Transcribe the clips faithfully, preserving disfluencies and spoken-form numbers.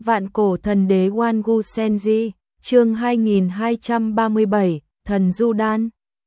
Vạn cổ thần đế Wangu Senji, chương hai nghìn hai trăm ba mươi bảy, Thần Du Đan.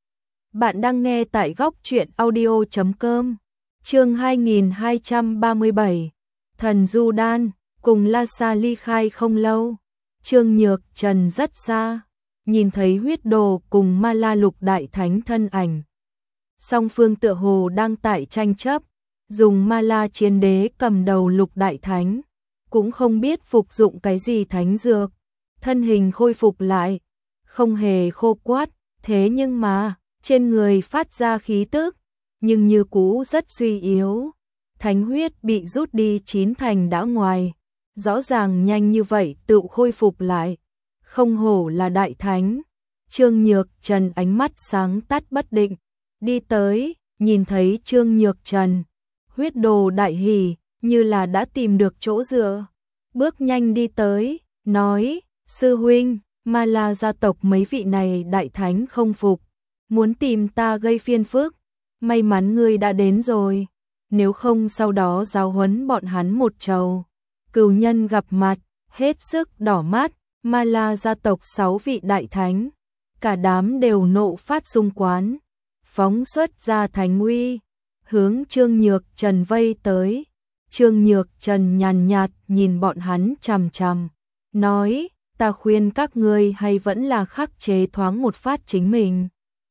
Bạn đang nghe tại góc truyện audio chấm com. Chương hai nghìn hai trăm ba mươi bảy, Thần Du Đan. Cùng La Sa ly khai không lâu, Trương Nhược Trần rất xa, nhìn thấy huyết đồ cùng Ma La Lục Đại Thánh thân ảnh. Song phương tựa hồ đang tại tranh chấp, dùng Ma La Chiến Đế cầm đầu Lục Đại Thánh, cũng không biết phục dụng cái gì thánh dược, thân hình khôi phục lại, không hề khô quắt, thế nhưng mà, trên người phát ra khí tức, nhưng như cũ rất suy yếu. Thánh huyết bị rút đi chín thành đã ngoài, rõ ràng nhanh như vậy tự khôi phục lại, không hổ là đại thánh. Trương Nhược Trần ánh mắt sáng tắt bất định, đi tới, nhìn thấy Trương Nhược Trần, huyết đồ đại hỉ, như là đã tìm được chỗ dựa, bước nhanh đi tới, nói, sư huynh, Ma La gia tộc mấy vị này đại thánh không phục, muốn tìm ta gây phiền phức, may mắn ngươi đã đến rồi, nếu không sau đó giáo huấn bọn hắn một trầu. Cửu nhân gặp mặt, hết sức đỏ mắt, Ma La gia tộc sáu vị đại thánh, cả đám đều nộ phát xung quán, phóng xuất ra thánh uy, hướng Trương Nhược Trần vây tới. Trương Nhược Trần nhàn nhạt nhìn bọn hắn chằm chằm, nói, ta khuyên các ngươi hay vẫn là khắc chế thoáng một phát chính mình.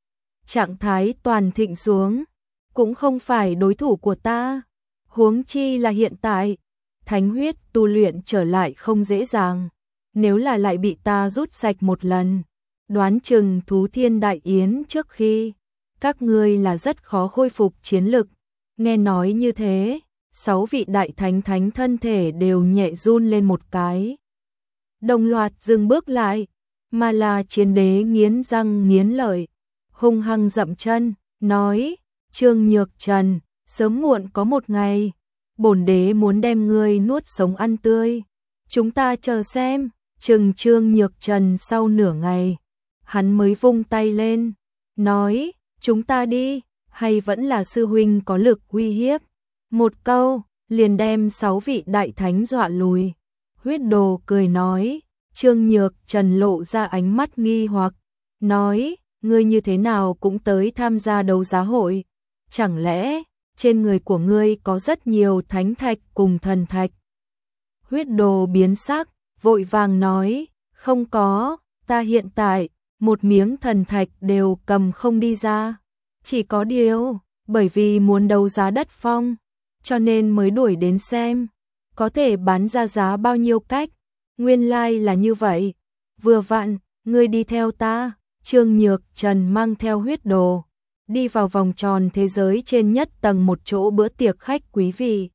Trạng thái toàn thịnh xuống, cũng không phải đối thủ của ta, huống chi là hiện tại, thánh huyết tu luyện trở lại không dễ dàng, nếu là lại bị ta rút sạch một lần, đoán chừng thú thiên đại yến trước khi, các ngươi là rất khó khôi phục chiến lực. Nghe nói như thế, sáu vị đại thánh thánh thân thể đều nhẹ run lên một cái. Đồng loạt dừng bước lại, Ma La Chiến Đế nghiến răng nghiến lợi, hung hăng dậm chân, nói, Trương Nhược Trần, sớm muộn có một ngày, bổn đế muốn đem ngươi nuốt sống ăn tươi. Chúng ta chờ xem. Chừng Trương Nhược Trần sau nửa ngày, hắn mới vung tay lên, nói, chúng ta đi, hay vẫn là sư huynh có lực uy hiếp. Một câu, liền đem sáu vị đại thánh dọa lùi. Huyết đồ cười nói, Trương Nhược Trần lộ ra ánh mắt nghi hoặc, nói, ngươi như thế nào cũng tới tham gia đấu giá hội, chẳng lẽ trên người của ngươi có rất nhiều thánh thạch cùng thần thạch? Huyết đồ biến sắc, vội vàng nói, không có, ta hiện tại, một miếng thần thạch đều cầm không đi ra, chỉ có điều, bởi vì muốn đấu giá đất phong, cho nên mới đuổi đến xem, có thể bán ra giá bao nhiêu cách, nguyên lai like là như vậy, vừa vặn, ngươi đi theo ta. Trương Nhược Trần mang theo huyết đồ, đi vào vòng tròn thế giới trên nhất tầng một chỗ bữa tiệc khách quý vị.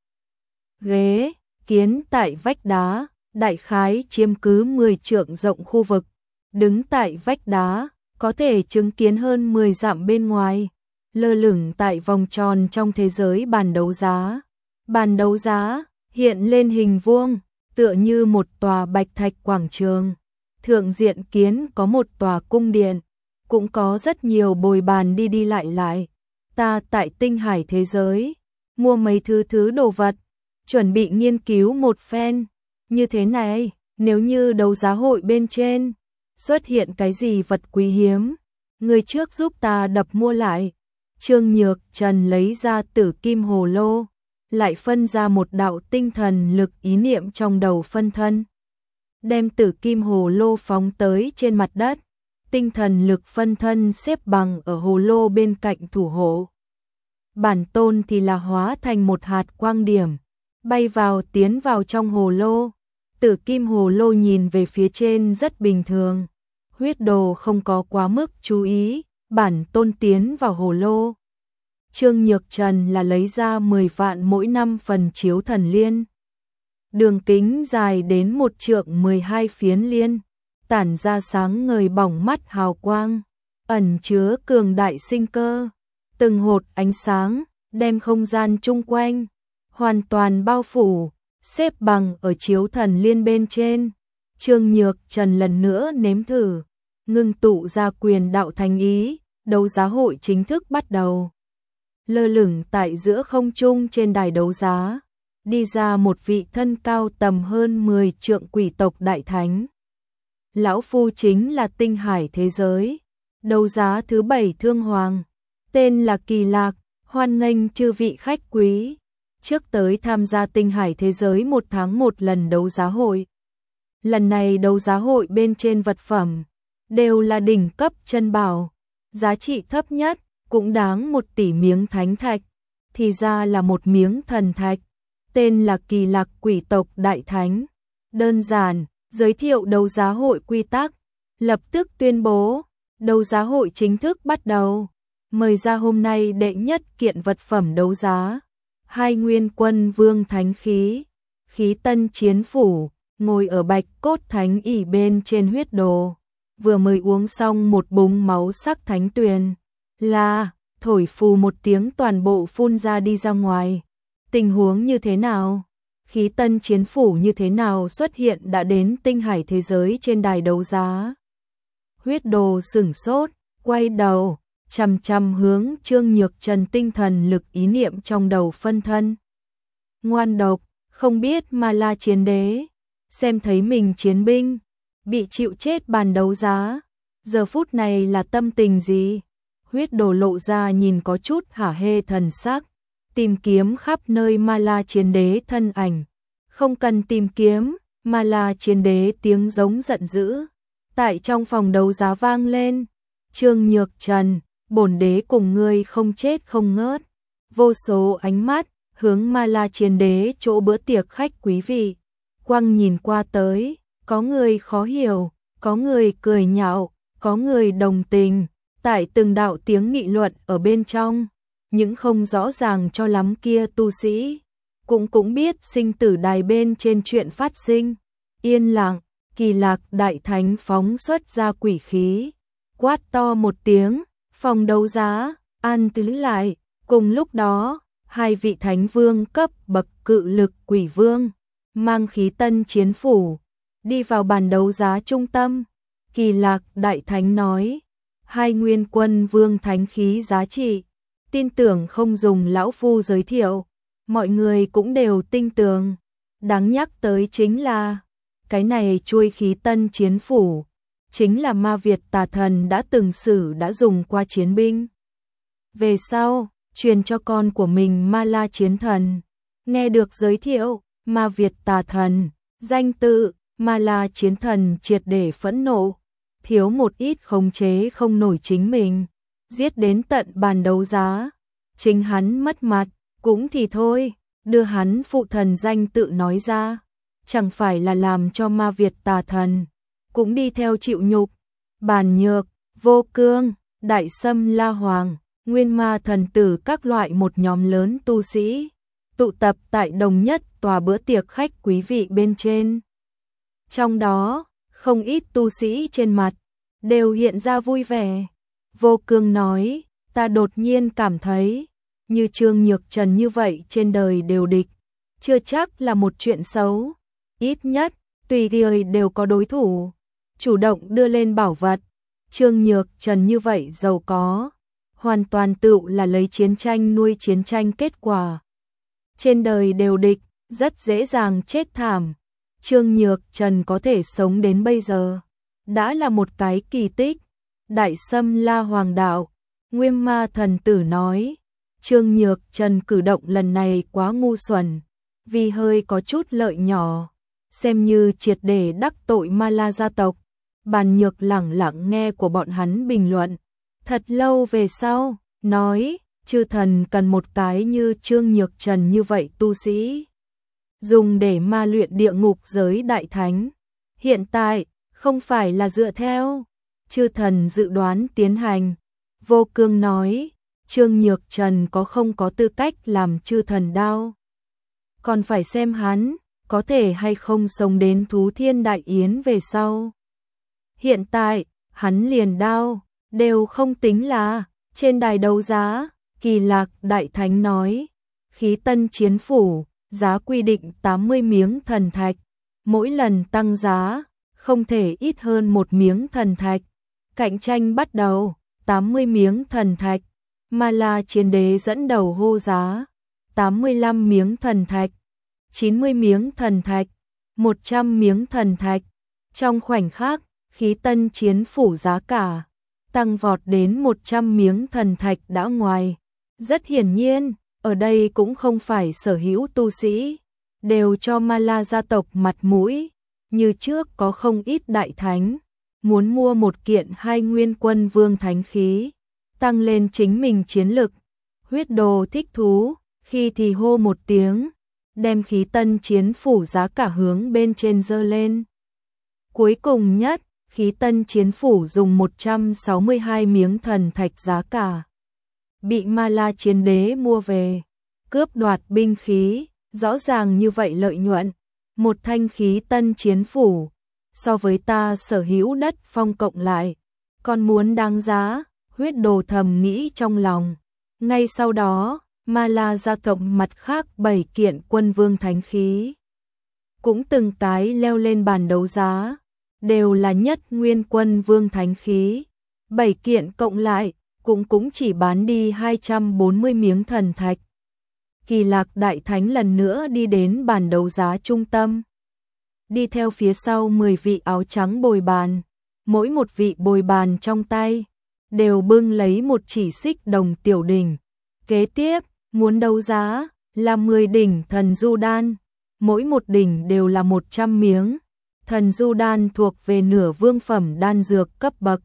Ghế, kiến tại vách đá, đại khái chiếm cứ mười trượng rộng khu vực, đứng tại vách đá, có thể chứng kiến hơn mười dặm bên ngoài, lơ lửng tại vòng tròn trong thế giới bàn đấu giá. Bàn đấu giá, hiện lên hình vuông, tựa như một tòa bạch thạch quảng trường. Thượng diện kiến có một tòa cung điện, cũng có rất nhiều bồi bàn đi đi lại lại. Ta tại tinh hải thế giới, mua mấy thứ thứ đồ vật, chuẩn bị nghiên cứu một phen. Như thế này, nếu như đấu giá hội bên trên, xuất hiện cái gì vật quý hiếm, người trước giúp ta đập mua lại. Trương Nhược Trần lấy ra tử kim hồ lô, lại phân ra một đạo tinh thần lực ý niệm trong đầu phân thân. Đem tử kim hồ lô phóng tới trên mặt đất, tinh thần lực phân thân xếp bằng ở hồ lô bên cạnh thủ hộ. Bản tôn thì là hóa thành một hạt quang điểm, bay vào tiến vào trong hồ lô. Tử kim hồ lô nhìn về phía trên rất bình thường, huyết đồ không có quá mức chú ý, bản tôn tiến vào hồ lô. Trương Nhược Trần là lấy ra mười vạn mỗi năm phần chiếu thần liên. Đường kính dài đến một trượng mười hai phiến liên, tản ra sáng ngời bỏng mắt hào quang, ẩn chứa cường đại sinh cơ, từng hột ánh sáng, đem không gian chung quanh, hoàn toàn bao phủ, xếp bằng ở chiếu thần liên bên trên. Trương Nhược Trần lần nữa nếm thử, ngưng tụ ra quyền đạo thành ý, đấu giá hội chính thức bắt đầu. Lơ lửng tại giữa không trung trên đài đấu giá, đi ra một vị thân cao tầm hơn mười trượng quỷ tộc đại thánh. Lão phu chính là tinh hải thế giới, đấu giá thứ bảy thương hoàng, tên là Kỳ Lạc, hoan nghênh chư vị khách quý. Trước tới tham gia tinh hải thế giới một tháng một lần đấu giá hội. Lần này đấu giá hội bên trên vật phẩm, đều là đỉnh cấp chân bảo, giá trị thấp nhất, cũng đáng một tỷ miếng thánh thạch, thì ra là một miếng thần thạch, tên là Kỳ Lạc quỷ tộc đại thánh. Đơn giản, giới thiệu đấu giá hội quy tắc, lập tức tuyên bố, đấu giá hội chính thức bắt đầu. Mời ra hôm nay đệ nhất kiện vật phẩm đấu giá, hai nguyên quân vương thánh khí, khí tân chiến phủ, ngồi ở bạch cốt thánh ỷ bên trên huyết đồ, vừa mới uống xong một búng máu sắc thánh tuyền, là, thổi phù một tiếng toàn bộ phun ra đi ra ngoài. Tình huống như thế nào? Khí tân chiến phủ như thế nào xuất hiện đã đến tinh hải thế giới trên đài đấu giá? Huyết đồ sửng sốt, quay đầu, chằm chằm hướng Trương Nhược Trần tinh thần lực ý niệm trong đầu phân thân. Ngoan độc, không biết mà là chiến đế, xem thấy mình chiến binh, bị chịu chết bàn đấu giá, giờ phút này là tâm tình gì? Huyết đồ lộ ra nhìn có chút hả hê thần sắc, tìm kiếm khắp nơi ma la chiến đế thân ảnh. Không cần tìm kiếm, mà là chiến đế tiếng giống giận dữ. Tại trong phòng đấu giá vang lên, Trương Nhược Trần, bổn đế cùng ngươi không chết không ngớt. Vô số ánh mắt, hướng ma la chiến đế chỗ bữa tiệc khách quý vị. Quăng nhìn qua tới, có người khó hiểu, có người cười nhạo, có người đồng tình. Tại từng đạo tiếng nghị luận ở bên trong, những không rõ ràng cho lắm kia tu sĩ cũng cũng biết sinh tử đài bên trên chuyện phát sinh. Yên lặng, Kỳ Lạc đại thánh phóng xuất ra quỷ khí, quát to một tiếng, phòng đấu giá an tĩnh lại. Cùng lúc đó, hai vị thánh vương cấp bậc cự lực quỷ vương mang khí tân chiến phủ đi vào bàn đấu giá trung tâm. Kỳ Lạc đại thánh nói, hai nguyên quân vương thánh khí giá trị, tin tưởng không dùng lão phu giới thiệu, mọi người cũng đều tin tưởng. Đáng nhắc tới chính là, cái này chuôi khí tân chiến phủ, chính là ma Việt tà thần đã từng sử đã dùng qua chiến binh. Về sau, truyền cho con của mình ma la chiến thần. Nghe được giới thiệu, ma Việt tà thần, danh tự, ma la chiến thần triệt để phẫn nộ. Thiếu một ít khống chế không nổi chính mình, giết đến tận bàn đấu giá. Chính hắn mất mặt, cũng thì thôi, đưa hắn phụ thần danh tự nói ra, chẳng phải là làm cho ma Việt tà thần cũng đi theo chịu nhục. Bàn Nhược, Vô Cương, Đại Sâm La Hoàng, Nguyên Ma thần tử các loại một nhóm lớn tu sĩ tụ tập tại đồng nhất tòa bữa tiệc khách quý vị bên trên. Trong đó, không ít tu sĩ trên mặt đều hiện ra vui vẻ. Vô Cương nói, ta đột nhiên cảm thấy, như Trương Nhược Trần như vậy trên đời đều địch, chưa chắc là một chuyện xấu. Ít nhất, tùy thời đều có đối thủ, chủ động đưa lên bảo vật. Trương Nhược Trần như vậy giàu có, hoàn toàn tự là lấy chiến tranh nuôi chiến tranh kết quả. Trên đời đều địch, rất dễ dàng chết thảm. Trương Nhược Trần có thể sống đến bây giờ, đã là một cái kỳ tích. Đại Sâm La Hoàng đạo, Nguyên Ma thần tử nói, Trương Nhược Trần cử động lần này quá ngu xuẩn, vì hơi có chút lợi nhỏ, xem như triệt để đắc tội ma la gia tộc. Bàn Nhược lẳng lặng nghe của bọn hắn bình luận. Thật lâu về sau, nói, chư thần cần một cái như Trương Nhược Trần như vậy tu sĩ, dùng để ma luyện địa ngục giới đại thánh. Hiện tại, không phải là dựa theo chư thần dự đoán tiến hành. Vô Cương nói, Trương Nhược Trần có không có tư cách làm chư thần đao, còn phải xem hắn có thể hay không sống đến Thú Thiên Đại Yến về sau. Hiện tại, hắn liền đao đều không tính là. Trên đài đấu giá, Kỳ Lạc đại thánh nói, khí tân chiến phủ, giá quy định tám mươi miếng thần thạch, mỗi lần tăng giá không thể ít hơn một miếng thần thạch. Cạnh tranh bắt đầu, tám mươi miếng thần thạch. Ma La Chiến Đế dẫn đầu hô giá, tám mươi lăm miếng thần thạch. chín mươi miếng thần thạch, một trăm miếng thần thạch. Trong khoảnh khắc, khí tân chiến phủ giá cả tăng vọt đến một trăm miếng thần thạch đã ngoài. Rất hiển nhiên, ở đây cũng không phải sở hữu tu sĩ, đều cho Ma La gia tộc mặt mũi, như trước có không ít đại thánh, muốn mua một kiện hai nguyên quân vương thánh khí, tăng lên chính mình chiến lực. Huyết Đồ thích thú, khi thì hô một tiếng, đem khí tân chiến phủ giá cả hướng bên trên dơ lên. Cuối cùng nhất, khí tân chiến phủ dùng một trăm sáu mươi hai miếng thần thạch giá cả, bị Ma La chiến đế mua về, cướp đoạt binh khí, rõ ràng như vậy lợi nhuận, một thanh khí tân chiến phủ, so với ta sở hữu đất phong cộng lại, còn muốn đáng giá. Huyết Đồ thầm nghĩ trong lòng. Ngay sau đó, Ma La gia tộc mặt khác bảy kiện quân vương thánh khí cũng từng cái leo lên bàn đấu giá, đều là nhất nguyên quân vương thánh khí, bảy kiện cộng lại cũng cũng chỉ bán đi hai trăm bốn mươi miếng thần thạch. Kỳ Lạc đại thánh lần nữa đi đến bàn đấu giá trung tâm, đi theo phía sau mười vị áo trắng bồi bàn, mỗi một vị bồi bàn trong tay đều bưng lấy một chỉ xích đồng tiểu đỉnh. Kế tiếp, muốn đấu giá là mười đỉnh thần du đan, mỗi một đỉnh đều là một trăm miếng. Thần du đan thuộc về nửa vương phẩm đan dược cấp bậc,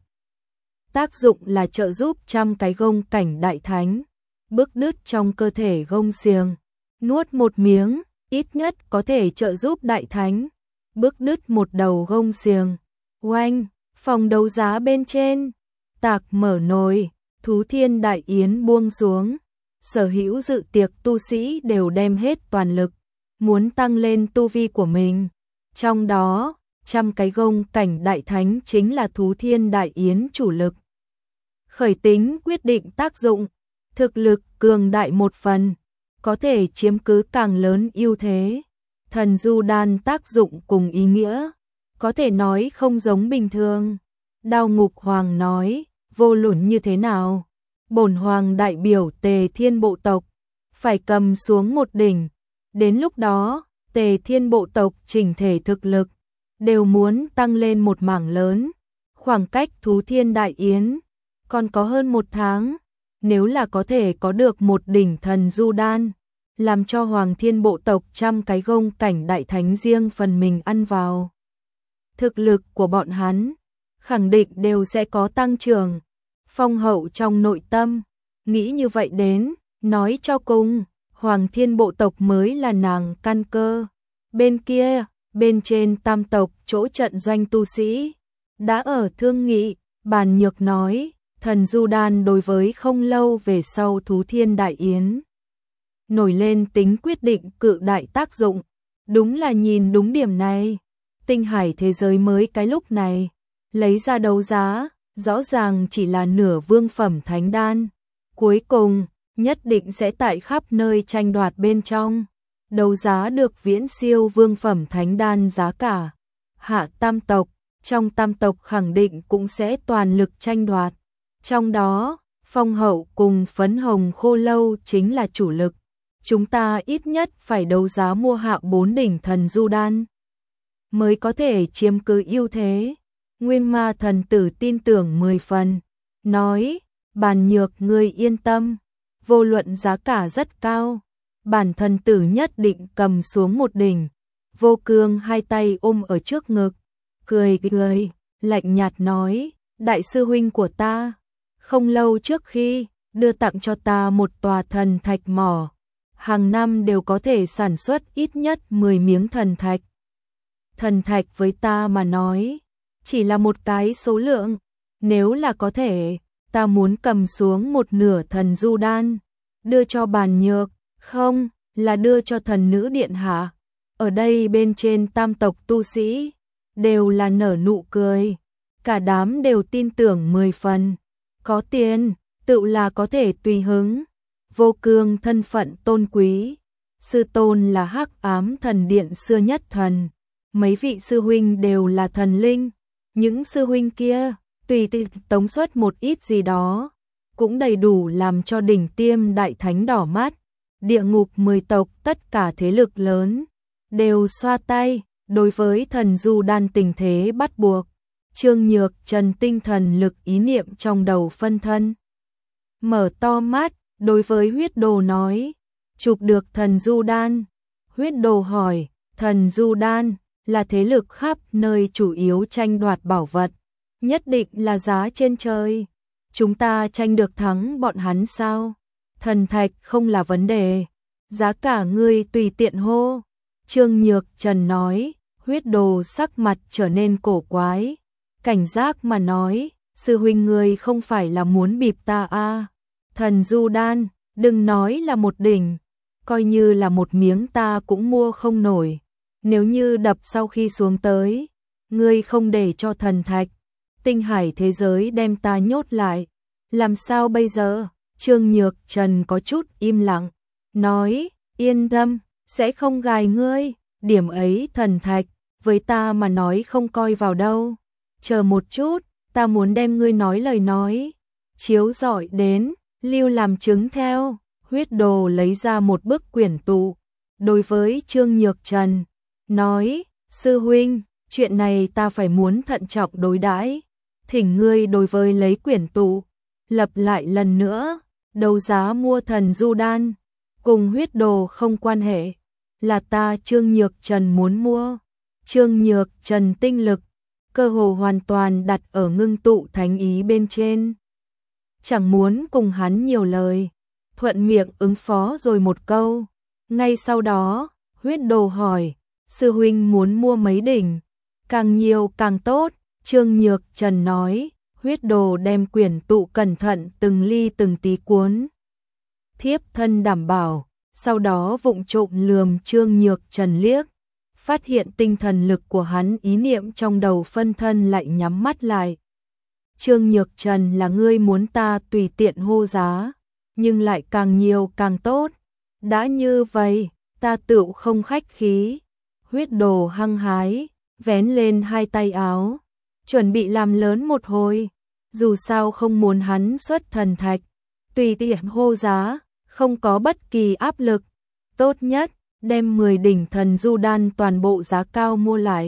tác dụng là trợ giúp trăm cái gông cảnh đại thánh bức đứt trong cơ thể gông xiềng. Nuốt một miếng, ít nhất có thể trợ giúp đại thánh bức đứt một đầu gông xiềng. Oanh, phòng đấu giá bên trên tạc mở nồi, Thú Thiên Đại Yến buông xuống, sở hữu dự tiệc tu sĩ đều đem hết toàn lực, muốn tăng lên tu vi của mình. Trong đó, trăm cái gông cảnh đại thánh chính là Thú Thiên Đại Yến chủ lực. Khởi tính quyết định tác dụng, thực lực cường đại một phần, có thể chiếm cứ càng lớn ưu thế. Thần du đan tác dụng cùng ý nghĩa, có thể nói không giống bình thường. Đao Ngục Hoàng nói, vô luận như thế nào, bổn hoàng đại biểu Tề Thiên bộ tộc, phải cầm xuống một đỉnh. Đến lúc đó, Tề Thiên bộ tộc chỉnh thể thực lực đều muốn tăng lên một mảng lớn. Khoảng cách Thú Thiên Đại Yến còn có hơn một tháng, nếu là có thể có được một đỉnh thần du đan, làm cho Hoàng Thiên bộ tộc trăm cái gông cảnh đại thánh riêng phần mình ăn vào, thực lực của bọn hắn khẳng định đều sẽ có tăng trưởng. Phong Hậu trong nội tâm nghĩ như vậy đến, nói cho cùng, Hoàng Thiên bộ tộc mới là nàng căn cơ. Bên kia, bên trên tam tộc chỗ trận doanh tu sĩ đã ở thương nghị. Bàn Nhược nói, thần du đan đối với không lâu về sau Thú Thiên Đại Yến nổi lên tính quyết định cự đại tác dụng. Đúng là nhìn đúng điểm này, tinh hải thế giới mới cái lúc này lấy ra đấu giá, rõ ràng chỉ là nửa vương phẩm thánh đan. Cuối cùng, nhất định sẽ tại khắp nơi tranh đoạt bên trong, đấu giá được viễn siêu vương phẩm thánh đan giá cả. Hạ tam tộc, trong tam tộc khẳng định cũng sẽ toàn lực tranh đoạt. Trong đó, Phong Hậu cùng Phấn Hồng Khô Lâu chính là chủ lực. Chúng ta ít nhất phải đấu giá mua hạ bốn đỉnh thần du đan, mới có thể chiếm cứ ưu thế. Nguyên Ma thần tử tin tưởng mười phần, nói, Bàn Nhược ngươi yên tâm, vô luận giá cả rất cao, bản thần tử nhất định cầm xuống một đỉnh. Vô Cương hai tay ôm ở trước ngực, cười cười, lạnh nhạt nói, đại sư huynh của ta, không lâu trước khi đưa tặng cho ta một tòa thần thạch mỏ, hàng năm đều có thể sản xuất ít nhất mười miếng thần thạch. Thần thạch với ta mà nói, chỉ là một cái số lượng, nếu là có thể, ta muốn cầm xuống một nửa thần du đan, đưa cho Bàn Nhược, không, là đưa cho thần nữ điện hạ. Ở đây bên trên tam tộc tu sĩ, đều là nở nụ cười, cả đám đều tin tưởng mười phần, có tiền, tự là có thể tùy hứng. Vô Cương thân phận tôn quý, sư tôn là Hắc Ám thần điện xưa nhất thần, mấy vị sư huynh đều là thần linh, những sư huynh kia tùy tiện tống xuất một ít gì đó, cũng đầy đủ làm cho đỉnh tiêm đại thánh đỏ mắt. Địa ngục mười tộc tất cả thế lực lớn đều xoa tay, đối với thần du đan tình thế bắt buộc. Trương Nhược Trần tinh thần lực ý niệm trong đầu phân thân. Mở to mắt, đối với huyết đồ nói, chụp được thần du đan. Huyết đồ hỏi, thần du đan là thế lực khắp nơi chủ yếu tranh đoạt bảo vật, nhất định là giá trên trời. Chúng ta tranh được thắng bọn hắn sao? Thần thạch không là vấn đề, giá cả ngươi tùy tiện hô. Trương Nhược Trần nói, huyết đồ sắc mặt trở nên cổ quái, cảnh giác mà nói, sư huynh ngươi không phải là muốn bịp ta à? Thần du đan, đừng nói là một đỉnh, coi như là một miếng ta cũng mua không nổi. Nếu như đập sau khi xuống tới, ngươi không để cho thần thạch, tinh hải thế giới đem ta nhốt lại, làm sao bây giờ? Trương Nhược Trần có chút im lặng, nói, yên tâm, sẽ không gài ngươi, điểm ấy thần thạch, với ta mà nói không coi vào đâu. Chờ một chút, ta muốn đem ngươi nói lời nói, chiếu rọi đến, lưu làm chứng theo. Huyết đồ lấy ra một bức quyển tụ, đối với Trương Nhược Trần, nói, sư huynh, chuyện này ta phải muốn thận trọng đối đãi, thỉnh ngươi đối với lấy quyển tụ, lập lại lần nữa, đấu giá mua thần du đan, cùng huyết đồ không quan hệ, là ta Trương Nhược Trần muốn mua. Trương Nhược Trần tinh lực, cơ hồ hoàn toàn đặt ở ngưng tụ thánh ý bên trên. Chẳng muốn cùng hắn nhiều lời, thuận miệng ứng phó rồi một câu. Ngay sau đó, huyết đồ hỏi, sư huynh muốn mua mấy đỉnh, càng nhiều càng tốt. Trương Nhược Trần nói, huyết đồ đem quyển tụ cẩn thận từng ly từng tí cuốn. Thiếp thân đảm bảo, sau đó vụng trộm lườm Trương Nhược Trần liếc, phát hiện tinh thần lực của hắn ý niệm trong đầu phân thân lại nhắm mắt lại. Trương Nhược Trần là ngươi muốn ta tùy tiện hô giá, nhưng lại càng nhiều càng tốt. Đã như vậy, ta tựu không khách khí. Huyết đồ hăng hái, vén lên hai tay áo, chuẩn bị làm lớn một hồi. Dù sao không muốn hắn xuất thần thạch, tùy tiện hô giá, không có bất kỳ áp lực. Tốt nhất, đem mười đỉnh thần du đan toàn bộ giá cao mua lại.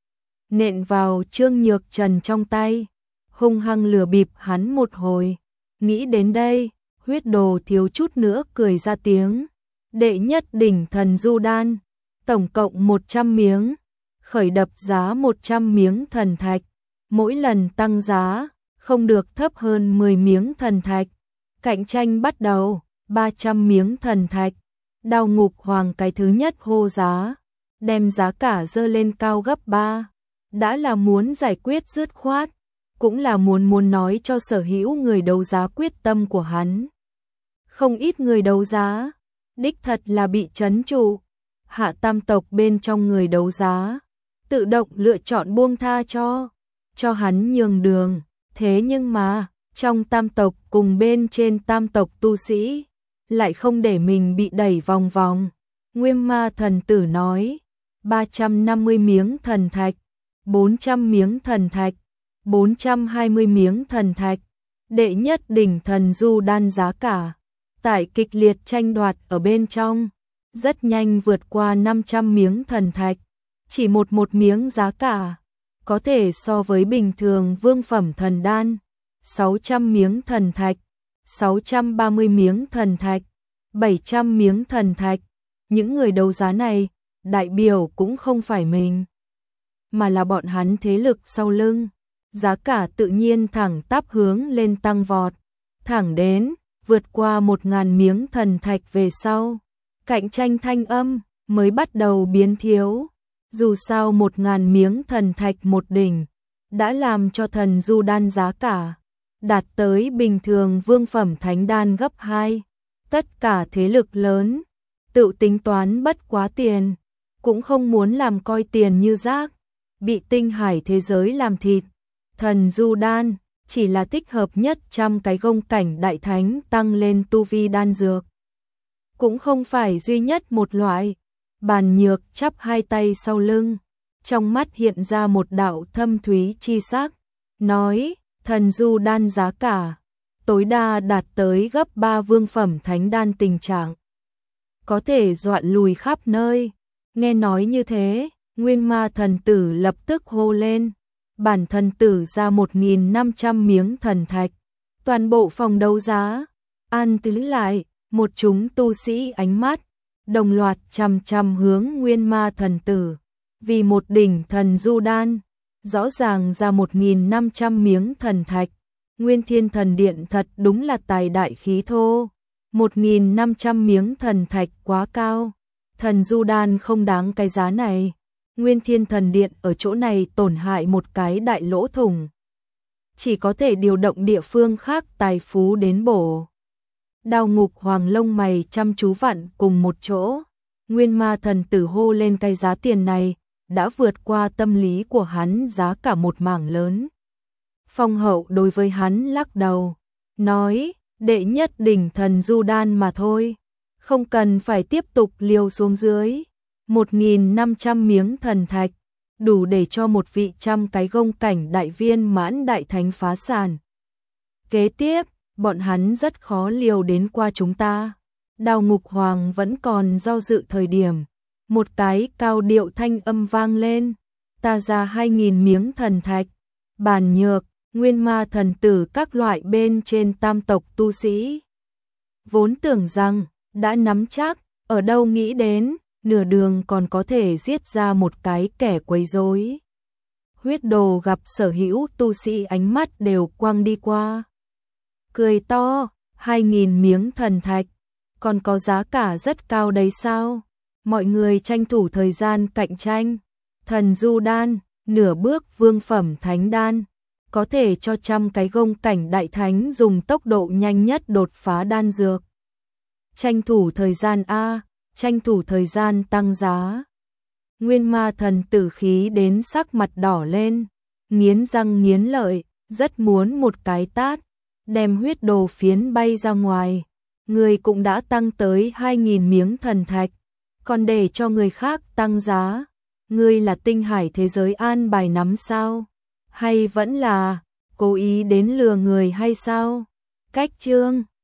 Nện vào Trương Nhược Trần trong tay, hung hăng lừa bịp hắn một hồi. Nghĩ đến đây, huyết đồ thiếu chút nữa cười ra tiếng. Đệ nhất đỉnh thần du đan, tổng cộng một trăm miếng, khởi đập giá một trăm miếng thần thạch, mỗi lần tăng giá, không được thấp hơn mười miếng thần thạch. Cạnh tranh bắt đầu, ba trăm miếng thần thạch. Đao Ngục Hoàng cái thứ nhất hô giá, đem giá cả dơ lên cao gấp ba. Đã là muốn giải quyết dứt khoát, cũng là muốn muốn nói cho sở hữu người đấu giá quyết tâm của hắn. Không ít người đấu giá, đích thật là bị trấn trụ. Hạ tam tộc bên trong người đấu giá, tự động lựa chọn buông tha cho, cho hắn nhường đường. Thế nhưng mà, trong tam tộc cùng bên trên tam tộc tu sĩ, lại không để mình bị đẩy vòng vòng. Nguyên Ma thần tử nói, ba trăm năm mươi miếng thần thạch, bốn trăm miếng thần thạch, bốn trăm hai mươi miếng thần thạch, đệ nhất đỉnh thần du đan giá cả. Tại kịch liệt tranh đoạt ở bên trong, rất nhanh vượt qua năm trăm miếng thần thạch, chỉ một một miếng giá cả, có thể so với bình thường vương phẩm thần đan, sáu trăm miếng thần thạch, sáu trăm ba mươi miếng thần thạch, bảy trăm miếng thần thạch. Những người đấu giá này, đại biểu cũng không phải mình, mà là bọn hắn thế lực sau lưng. Giá cả tự nhiên thẳng tắp hướng lên tăng vọt, thẳng đến vượt qua một ngàn miếng thần thạch về sau, cạnh tranh thanh âm mới bắt đầu biến thiếu. Dù sao một ngàn miếng thần thạch một đỉnh, đã làm cho thần du đan giá cả đạt tới bình thường vương phẩm thánh đan gấp hai. Tất cả thế lực lớn, tự tính toán bất quá tiền, cũng không muốn làm coi tiền như rác, bị tinh hải thế giới làm thịt. Thần du đan chỉ là tích hợp nhất trăm cái gông cảnh đại thánh tăng lên tu vi đan dược. Cũng không phải duy nhất một loại. Bàn Nhược chắp hai tay sau lưng, trong mắt hiện ra một đạo thâm thúy chi sắc, nói, thần du đan giá cả, tối đa đạt tới gấp ba vương phẩm thánh đan tình trạng. Có thể dọa lùi khắp nơi. Nghe nói như thế, Nguyên Ma thần tử lập tức hô lên, bản thần tử ra một nghìn năm trăm miếng thần thạch. Toàn bộ phòng đấu giá, an tĩnh lại, một chúng tu sĩ ánh mắt, đồng loạt chằm chằm hướng Nguyên Ma thần tử. Vì một đỉnh thần du đan, rõ ràng ra một nghìn năm trăm miếng thần thạch. Nguyên Thiên Thần Điện thật đúng là tài đại khí thô. một nghìn năm trăm miếng thần thạch quá cao. Thần du đan không đáng cái giá này. Nguyên Thiên Thần Điện ở chỗ này tổn hại một cái đại lỗ thủng. Chỉ có thể điều động địa phương khác tài phú đến bổ. Đao Ngục Hoàng lông mày chăm chú vặn cùng một chỗ. Nguyên Ma thần tử hô lên cái giá tiền này, đã vượt qua tâm lý của hắn giá cả một mảng lớn. Phong Hậu đối với hắn lắc đầu, nói, đệ nhất đỉnh thần du đan mà thôi, không cần phải tiếp tục liều xuống dưới. một nghìn năm trăm miếng thần thạch, đủ để cho một vị trăm cái gông cảnh đại viên mãn đại thánh phá sản. Kế tiếp, bọn hắn rất khó liều đến qua chúng ta. Đao Ngục Hoàng vẫn còn do dự thời điểm. Một cái cao điệu thanh âm vang lên, ta ra hai nghìn miếng thần thạch. Bàn Nhược, Nguyên Ma thần tử các loại bên trên tam tộc tu sĩ. Vốn tưởng rằng, đã nắm chắc, ở đâu nghĩ đến, nửa đường còn có thể giết ra một cái kẻ quấy rối. Huyết Đồ gặp sở hữu tu sĩ ánh mắt đều quăng đi qua. Cười to, hai nghìn miếng thần thạch, còn có giá cả rất cao đấy sao? Mọi người tranh thủ thời gian cạnh tranh. Thần du đan, nửa bước vương phẩm thánh đan, có thể cho trăm cái gông cảnh đại thánh dùng tốc độ nhanh nhất đột phá đan dược. Tranh thủ thời gian a, tranh thủ thời gian tăng giá. Nguyên Ma thần tử khí đến sắc mặt đỏ lên, nghiến răng nghiến lợi, rất muốn một cái tát, đem Huyết Đồ phiến bay ra ngoài. Người cũng đã tăng tới hai nghìn miếng thần thạch, còn để cho người khác tăng giá. Ngươi là tinh hải thế giới an bài nắm sao? Hay vẫn là cố ý đến lừa người hay sao? Cách chương